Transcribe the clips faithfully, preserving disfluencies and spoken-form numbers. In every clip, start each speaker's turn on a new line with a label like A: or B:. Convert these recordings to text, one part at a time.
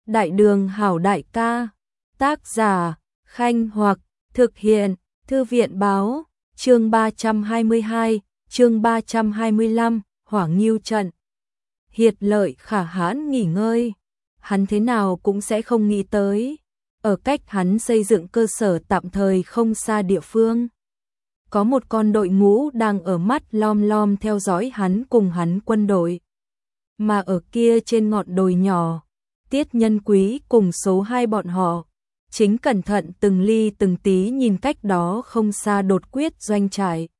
A: Đại đường hảo đại ca, tác giả, Khanh Hoặc, thực hiện, Thư viện báo, chương ba trăm hai mươi hai, chương ba trăm hai mươi lăm, Hỏa Nghiêu trận. Hiệt Lợi khả hãn nghỉ ngơi, hắn thế nào cũng sẽ không nghĩ tới, ở cách hắn xây dựng cơ sở tạm thời không xa địa phương. Có một con đội ngũ đang ở mắt lom lom theo dõi hắn cùng hắn quân đội. Mà ở kia trên ngọn đồi nhỏ, Tiết Nhân Quý cùng số hai bọn họ, chính cẩn thận từng ly từng tí nhìn cách đó không xa đột quyết doanh trại.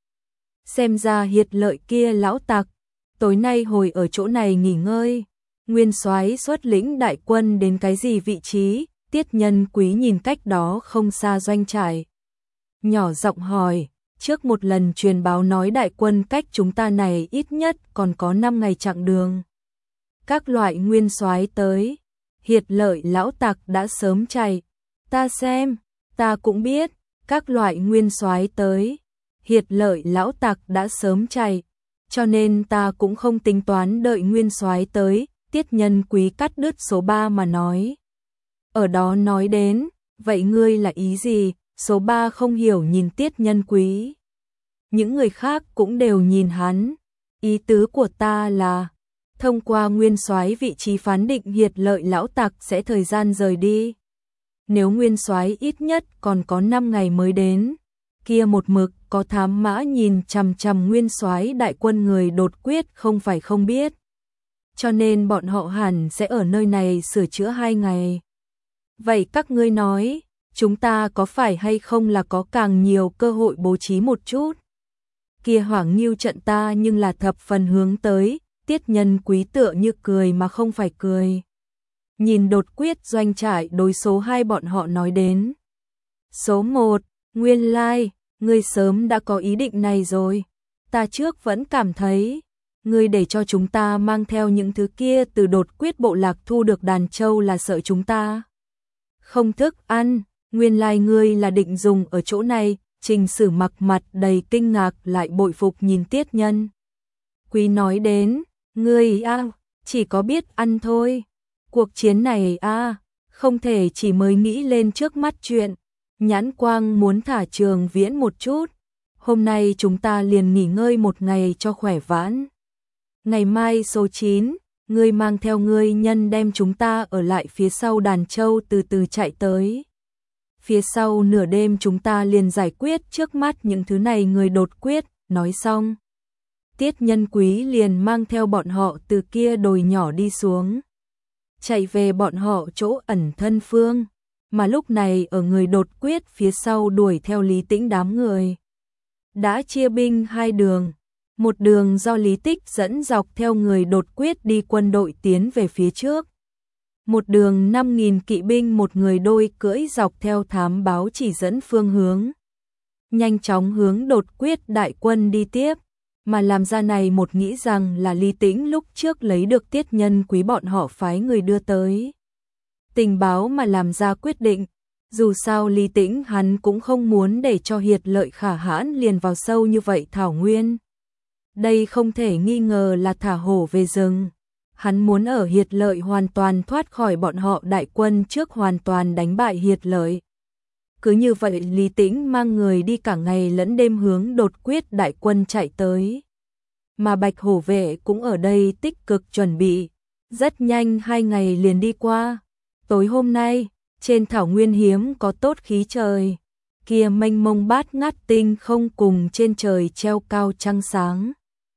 A: Xem ra Hiệt Lợi kia lão tặc, tối nay hồi ở chỗ này nghỉ ngơi. Nguyên soái xuất lĩnh đại quân đến cái gì vị trí? Tiết Nhân Quý nhìn cách đó không xa doanh trại, nhỏ giọng hỏi. Trước một lần truyền báo nói đại quân cách chúng ta này ít nhất còn có năm ngày chặng đường. Các loại nguyên soái tới, Hiệt Lợi lão tặc đã sớm chạy. Ta xem, ta cũng biết, các loại nguyên soái tới, Hiệt Lợi lão tặc đã sớm chạy, cho nên ta cũng không tính toán đợi nguyên soái tới. Tiết Nhân Quý cắt đứt số ba mà nói. Ở đó nói đến, vậy ngươi là ý gì? Số ba không hiểu nhìn Tiết Nhân Quý. Những người khác cũng đều nhìn hắn. Ý tứ của ta là, thông qua nguyên soái vị trí phán định Hiệt Lợi lão tặc sẽ thời gian rời đi. Nếu nguyên soái ít nhất còn có năm ngày mới đến, kia một mực có thám mã nhìn chằm chằm nguyên soái đại quân người đột quyết không phải không biết. Cho nên bọn họ hẳn sẽ ở nơi này sửa chữa hai ngày. Vậy các ngươi nói, chúng ta có phải hay không là có càng nhiều cơ hội bố trí một chút? Kia Hỏa Nghiêu trận ta nhưng là thập phần hướng tới. Tiết Nhân Quý tựa như cười mà không phải cười. Nhìn đột quyết doanh trại đối số hai bọn họ nói đến. Số một, nguyên lai, ngươi sớm đã có ý định này rồi. Ta trước vẫn cảm thấy, ngươi để cho chúng ta mang theo những thứ kia từ đột quyết bộ lạc thu được đàn trâu là sợ chúng ta không thức ăn. Nguyên lai ngươi là định dùng ở chỗ này. Trình Sử mặc mặt đầy kinh ngạc lại bội phục nhìn Tiết Nhân Quý nói đến. Ngươi a, à, chỉ có biết ăn thôi. Cuộc chiến này a, à, không thể chỉ mới nghĩ lên trước mắt chuyện. Nhãn quang muốn thả Trường Viễn một chút. Hôm nay chúng ta liền nghỉ ngơi một ngày cho khỏe vãn. Ngày mai số chín, ngươi mang theo ngươi nhân đem chúng ta ở lại phía sau đàn trâu từ từ chạy tới. Phía sau nửa đêm chúng ta liền giải quyết trước mắt những thứ này người đột quyết. Nói xong, Tiết Nhân Quý liền mang theo bọn họ từ kia đồi nhỏ đi xuống, chạy về bọn họ chỗ ẩn thân phương, mà lúc này ở người đột quyết phía sau đuổi theo Lý Tĩnh đám người. Đã chia binh hai đường, một đường do Lý Tích dẫn dọc theo người đột quyết đi quân đội tiến về phía trước. Một đường năm nghìn kỵ binh một người đôi cưỡi dọc theo thám báo chỉ dẫn phương hướng. Nhanh chóng hướng đột quyết đại quân đi tiếp. Mà làm ra này một nghĩ rằng là Lý Tĩnh lúc trước lấy được Tiết Nhân Quý bọn họ phái người đưa tới tình báo mà làm ra quyết định. Dù sao Lý Tĩnh hắn cũng không muốn để cho Hiệt Lợi khả hãn liền vào sâu như vậy thảo nguyên. Đây không thể nghi ngờ là thả hổ về rừng. Hắn muốn ở Hiệt Lợi hoàn toàn thoát khỏi bọn họ đại quân trước hoàn toàn đánh bại Hiệt Lợi. Cứ như vậy Lý Tĩnh mang người đi cả ngày lẫn đêm hướng đột quyết đại quân chạy tới. Mà Bạch Hổ vệ cũng ở đây tích cực chuẩn bị. Rất nhanh hai ngày liền đi qua. Tối hôm nay, trên thảo nguyên hiếm có tốt khí trời. Kia mênh mông bát ngát tinh không cùng trên trời treo cao trăng sáng.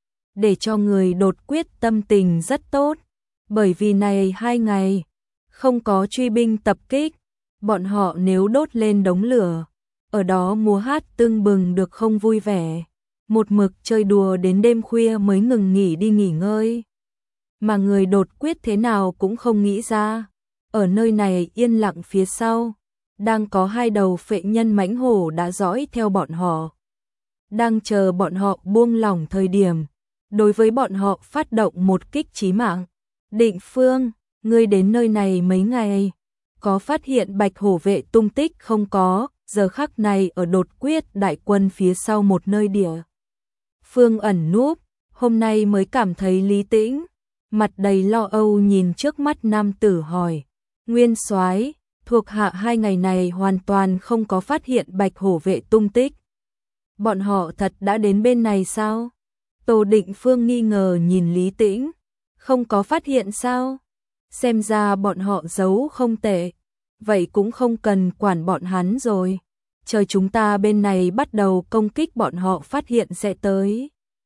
A: Để cho người đột quyết tâm tình rất tốt. Bởi vì này hai ngày, không có truy binh tập kích. Bọn họ nếu đốt lên đống lửa, ở đó múa hát tưng bừng được không vui vẻ, một mực chơi đùa đến đêm khuya mới ngừng nghỉ đi nghỉ ngơi. Mà người đột quyết thế nào cũng không nghĩ ra, ở nơi này yên lặng phía sau, đang có hai đầu phệ nhân mãnh hổ đã dõi theo bọn họ. Đang chờ bọn họ buông lỏng thời điểm, đối với bọn họ phát động một kích chí mạng. Định Phương, ngươi đến nơi này mấy ngày? Có phát hiện Bạch Hổ vệ tung tích không có? Giờ khắc này ở đột quyết đại quân phía sau một nơi địa phương ẩn núp, hôm nay mới cảm thấy Lý Tĩnh, mặt đầy lo âu nhìn trước mắt nam tử hỏi. Nguyên soái, thuộc hạ hai ngày này hoàn toàn không có phát hiện Bạch Hổ vệ tung tích. Bọn họ thật đã đến bên này sao? Tô Định Phương nghi ngờ nhìn Lý Tĩnh, không có phát hiện sao? Xem ra bọn họ giấu không tệ, vậy cũng không cần quản bọn hắn rồi. Chờ chúng ta bên này bắt đầu công kích bọn họ phát hiện sẽ tới.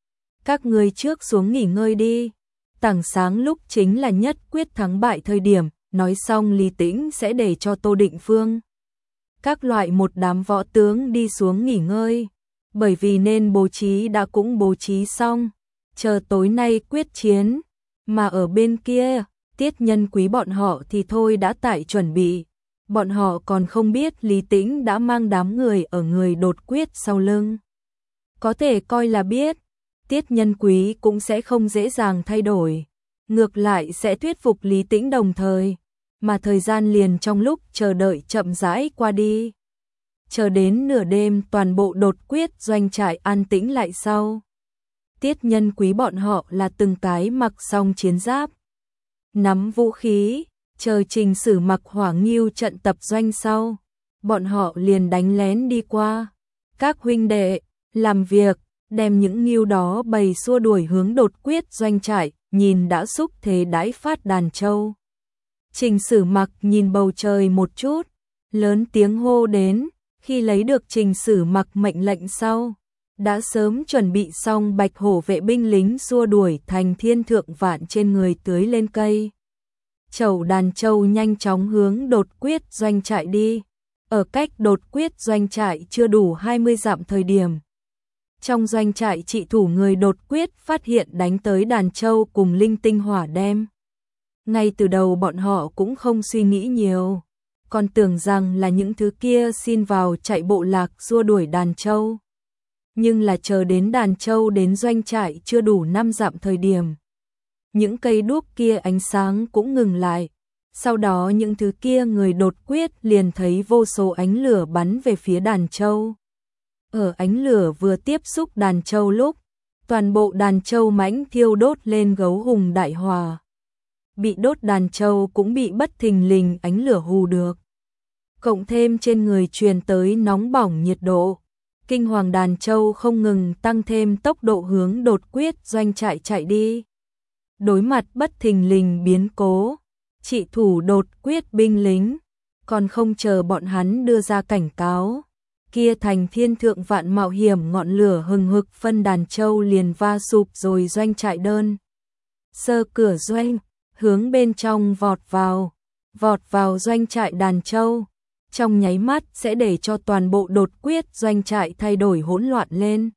A: Các người trước xuống nghỉ ngơi đi. Tảng sáng lúc chính là nhất quyết thắng bại thời điểm, nói xong Lý Tĩnh sẽ để cho Tô Định Phương các loại một đám võ tướng đi xuống nghỉ ngơi, bởi vì nên bố trí đã cũng bố trí xong, chờ tối nay quyết chiến, mà ở bên kia, Tiết Nhân Quý bọn họ thì thôi đã tại chuẩn bị, bọn họ còn không biết Lý Tĩnh đã mang đám người ở người đột quyết sau lưng. Có thể coi là biết, Tiết Nhân Quý cũng sẽ không dễ dàng thay đổi, ngược lại sẽ thuyết phục Lý Tĩnh đồng thời, mà thời gian liền trong lúc chờ đợi chậm rãi qua đi. Chờ đến nửa đêm toàn bộ đột quyết doanh trại an tĩnh lại sau. Tiết Nhân Quý bọn họ là từng cái mặc xong chiến giáp, nắm vũ khí, chờ Trình Sử mặc Hỏa Ngưu trận tập doanh sau, bọn họ liền đánh lén đi qua. Các huynh đệ, làm việc, đem những ngưu đó bầy xua đuổi hướng đột quyết doanh trại, nhìn đã xúc thế đãi phát đàn trâu. Trình Sử mặc nhìn bầu trời một chút, lớn tiếng hô đến, khi lấy được Trình Sử mặc mệnh lệnh sau, đã sớm chuẩn bị xong Bạch Hổ vệ binh lính xua đuổi thành thiên thượng vạn trên người tưới lên cây. Chầu đàn trâu nhanh chóng hướng đột quyết doanh trại đi, ở cách đột quyết doanh trại chưa đủ hai mươi dặm thời điểm. Trong doanh trại trị thủ người đột quyết phát hiện đánh tới đàn trâu cùng linh tinh hỏa đem. Ngay từ đầu bọn họ cũng không suy nghĩ nhiều, còn tưởng rằng là những thứ kia xin vào chạy bộ lạc xua đuổi đàn trâu. Nhưng là chờ đến đàn trâu đến doanh trại chưa đủ năm dặm thời điểm. Những cây đuốc kia ánh sáng cũng ngừng lại, sau đó những thứ kia người đột quyết liền thấy vô số ánh lửa bắn về phía đàn trâu. Ở ánh lửa vừa tiếp xúc đàn trâu lúc, toàn bộ đàn trâu mãnh thiêu đốt lên gấu hùng đại hòa. Bị đốt đàn trâu cũng bị bất thình lình ánh lửa hù được. Cộng thêm trên người truyền tới nóng bỏng nhiệt độ, kinh hoàng đàn trâu không ngừng tăng thêm tốc độ hướng đột quyết doanh trại chạy đi. Đối mặt bất thình lình biến cố, trị thủ đột quyết binh lính, còn không chờ bọn hắn đưa ra cảnh cáo. Kia thành thiên thượng vạn mạo hiểm ngọn lửa hừng hực phân đàn trâu liền va sụp rồi doanh trại đơn. Sơ cửa doanh, hướng bên trong vọt vào, vọt vào doanh trại đàn trâu. Trong nháy mắt sẽ để cho toàn bộ đột quyết doanh trại thay đổi hỗn loạn lên.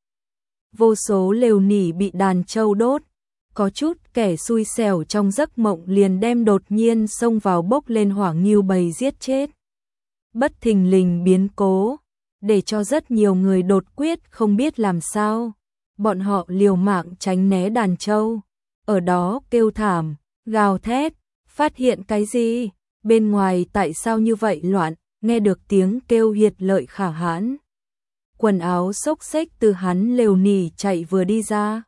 A: Vô số lều nỉ bị đàn trâu đốt, có chút kẻ xui xẻo trong giấc mộng liền đem đột nhiên xông vào bốc lên hỏa ngưu bầy giết chết. Bất thình lình biến cố, để cho rất nhiều người đột quyết không biết làm sao. Bọn họ liều mạng tránh né đàn trâu, ở đó kêu thảm, gào thét, phát hiện cái gì, bên ngoài tại sao như vậy loạn, nghe được tiếng kêu Hiệt Lợi Khả Hãn. Quần áo xốc xếch từ hắn lều nỉ chạy vừa đi ra.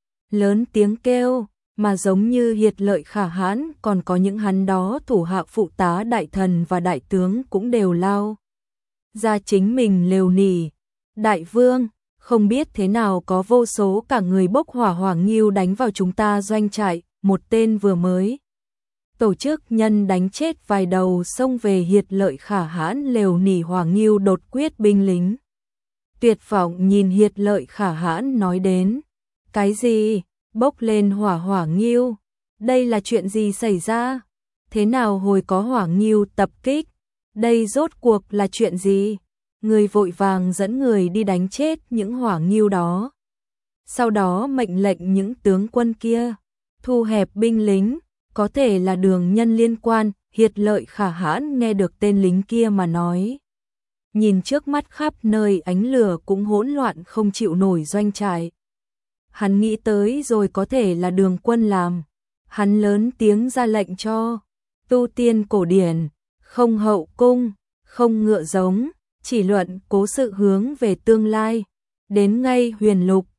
A: Lớn tiếng kêu, mà giống như Hiệt Lợi Khả Hãn còn có những hắn đó thủ hạ phụ tá đại thần và đại tướng cũng đều lao ra chính mình lều nỉ. Đại vương, không biết thế nào có vô số cả người bốc hỏa hỏa ngưu đánh vào chúng ta doanh trại, một tên vừa mới tổ chức nhân đánh chết vài đầu xông về Hiệt Lợi Khả Hãn lều nỉ hỏa ngưu đột quyết binh lính. Tuyệt vọng nhìn Hiệt Lợi Khả Hãn nói đến, cái gì, bốc lên hỏa hỏa ngưu, đây là chuyện gì xảy ra, thế nào hồi có hỏa ngưu tập kích, đây rốt cuộc là chuyện gì, người vội vàng dẫn người đi đánh chết những hỏa ngưu đó. Sau đó mệnh lệnh những tướng quân kia, thu hẹp binh lính, có thể là đường nhân liên quan. Hiệt Lợi Khả Hãn nghe được tên lính kia mà nói. Nhìn trước mắt khắp nơi ánh lửa cũng hỗn loạn không chịu nổi doanh trại. Hắn nghĩ tới rồi có thể là đường quân làm. Hắn lớn tiếng ra lệnh cho tu tiên cổ điển, không hậu cung, không ngựa giống, chỉ luận cố sự hướng về tương lai. Đến ngay huyền lục,